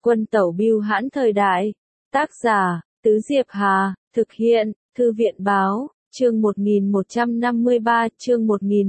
Quân tẩu bưu hãn thời đại. Tác giả, Tứ Diệp Hà, thực hiện, Thư viện báo, chương 1153, chương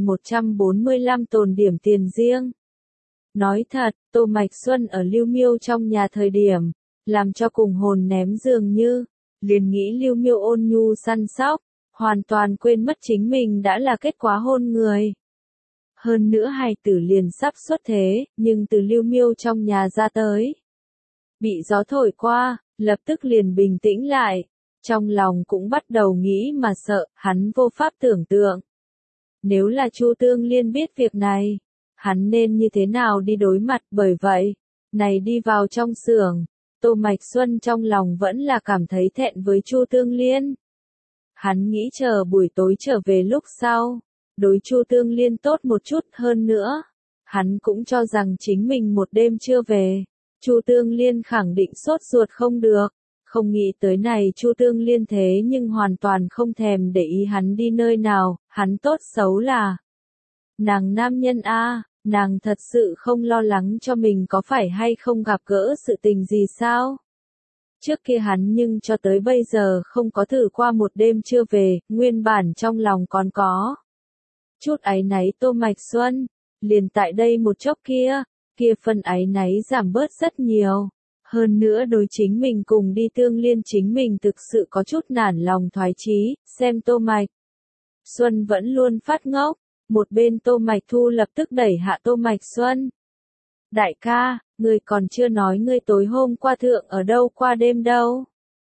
1145 tồn điểm tiền riêng. Nói thật, Tô Mạch Xuân ở Lưu Miêu trong nhà thời điểm, làm cho cùng hồn ném dường như, liền nghĩ Lưu Miêu ôn nhu săn sóc, hoàn toàn quên mất chính mình đã là kết quả hôn người. Hơn nữa hài tử liền sắp xuất thế, nhưng từ Lưu Miêu trong nhà ra tới. Bị gió thổi qua, lập tức liền bình tĩnh lại, trong lòng cũng bắt đầu nghĩ mà sợ, hắn vô pháp tưởng tượng. Nếu là Chu Tương Liên biết việc này, hắn nên như thế nào đi đối mặt, bởi vậy, này đi vào trong xưởng, Tô Mạch Xuân trong lòng vẫn là cảm thấy thẹn với Chu Tương Liên. Hắn nghĩ chờ buổi tối trở về lúc sau, đối Chu Tương Liên tốt một chút hơn nữa. Hắn cũng cho rằng chính mình một đêm chưa về, Chu Tương Liên khẳng định sốt ruột không được. Không nghĩ tới này Chu Tương Liên thế nhưng hoàn toàn không thèm để ý hắn đi nơi nào, hắn tốt xấu là nàng nam nhân a, nàng thật sự không lo lắng cho mình có phải hay không gặp gỡ sự tình gì sao? Trước kia hắn nhưng cho tới bây giờ không có thử qua một đêm chưa về, nguyên bản trong lòng còn có chút áy náy Tô Mạch Xuân, liền tại đây một chốc kia phần áy náy giảm bớt rất nhiều. Hơn nữa đối chính mình cùng đi Tương Liên chính mình thực sự có chút nản lòng thoái chí, xem Tô Mạch Xuân vẫn luôn phát ngốc, một bên Tô Mạch Thu lập tức đẩy hạ Tô Mạch Xuân. Đại ca, ngươi còn chưa nói ngươi tối hôm qua thượng ở đâu qua đêm đâu.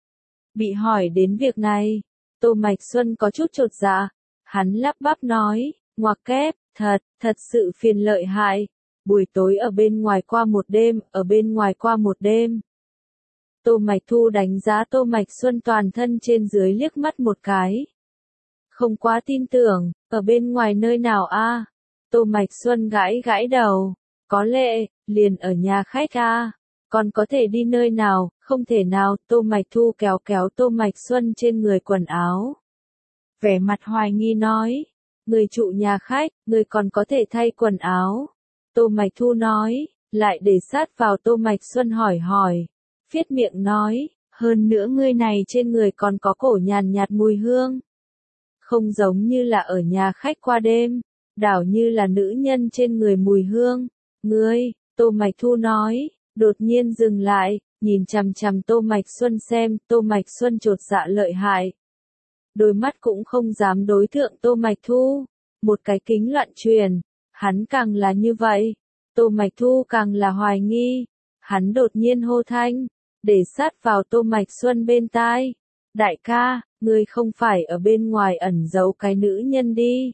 Bị hỏi đến việc này, Tô Mạch Xuân có chút chột dạ, hắn lắp bắp nói, ngoặc kép, thật sự phiền lợi hại. Buổi tối ở bên ngoài qua một đêm, ở bên ngoài qua một đêm. Tô Mạch Thu đánh giá Tô Mạch Xuân toàn thân trên dưới liếc mắt một cái. Không quá tin tưởng, ở bên ngoài nơi nào a? Tô Mạch Xuân gãi gãi đầu, có lẽ, liền ở nhà khách a. Còn có thể đi nơi nào, không thể nào, Tô Mạch Thu kéo kéo Tô Mạch Xuân trên người quần áo. Vẻ mặt hoài nghi nói, người trụ nhà khách, người còn có thể thay quần áo. Tô Mạch Thu nói, lại để sát vào Tô Mạch Xuân hỏi, phiết miệng nói, hơn nữa ngươi này trên người còn có cổ nhàn nhạt mùi hương. Không giống như là ở nhà khách qua đêm, đảo như là nữ nhân trên người mùi hương. Ngươi, Tô Mạch Thu nói, đột nhiên dừng lại, nhìn chằm chằm Tô Mạch Xuân xem, Tô Mạch Xuân chột dạ lợi hại. Đôi mắt cũng không dám đối thượng Tô Mạch Thu, một cái kính loạn truyền. Hắn càng là như vậy, Tô Mạch Thu càng là hoài nghi. Hắn đột nhiên hô thanh, để sát vào Tô Mạch Xuân bên tai. Đại ca, ngươi không phải ở bên ngoài ẩn giấu cái nữ nhân đi.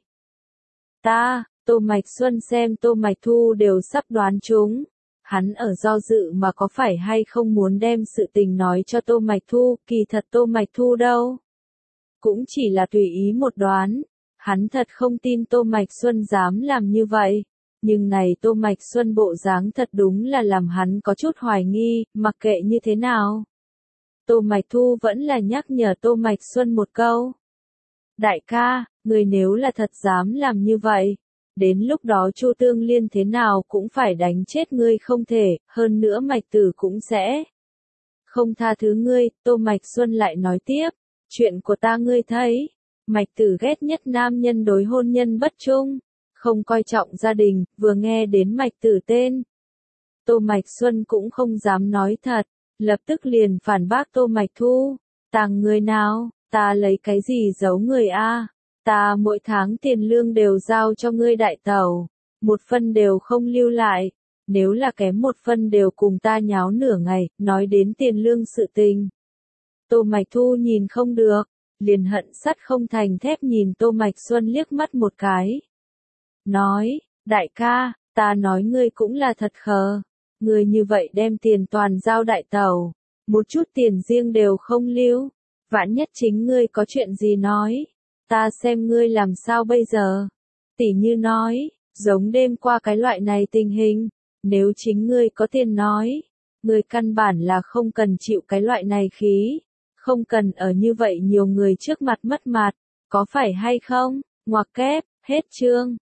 Tô Mạch Xuân xem Tô Mạch Thu đều sắp đoán trúng. Hắn ở do dự mà có phải hay không muốn đem sự tình nói cho Tô Mạch Thu, kỳ thật Tô Mạch Thu đâu. Cũng chỉ là tùy ý một đoán. Hắn thật không tin Tô Mạch Xuân dám làm như vậy, nhưng này Tô Mạch Xuân bộ dáng thật đúng là làm hắn có chút hoài nghi, mặc kệ như thế nào. Tô Mạch Thu vẫn là nhắc nhở Tô Mạch Xuân một câu. Đại ca, người nếu là thật dám làm như vậy, đến lúc đó Chu Tương Liên thế nào cũng phải đánh chết ngươi không thể, hơn nữa Mạch Tử cũng sẽ không tha thứ ngươi. Tô Mạch Xuân lại nói tiếp, chuyện của ta ngươi thấy. Mạch Tử ghét nhất nam nhân đối hôn nhân bất trung, không coi trọng gia đình, vừa nghe đến Mạch Tử tên. Tô Mạch Xuân cũng không dám nói thật, lập tức liền phản bác Tô Mạch Thu, tàng người nào, ta lấy cái gì giấu người a? Ta mỗi tháng tiền lương đều giao cho ngươi đại tẩu, một phân đều không lưu lại, nếu là kém một phân đều cùng ta nháo nửa ngày, nói đến tiền lương sự tình. Tô Mạch Thu nhìn không được, liền hận sắt không thành thép nhìn Tô Mạch Xuân liếc mắt một cái. Nói, đại ca, ta nói ngươi cũng là thật khờ. Ngươi như vậy đem tiền toàn giao đại tẩu, một chút tiền riêng đều không lưu. Vạn nhất chính ngươi có chuyện gì nói, ta xem ngươi làm sao bây giờ. Tỷ như nói, giống đêm qua cái loại này tình hình, nếu chính ngươi có tiền nói, ngươi căn bản là không cần chịu cái loại này khí. Không cần ở như vậy nhiều người trước mặt mất mặt, có phải hay không? Ngoặc kép, hết chương.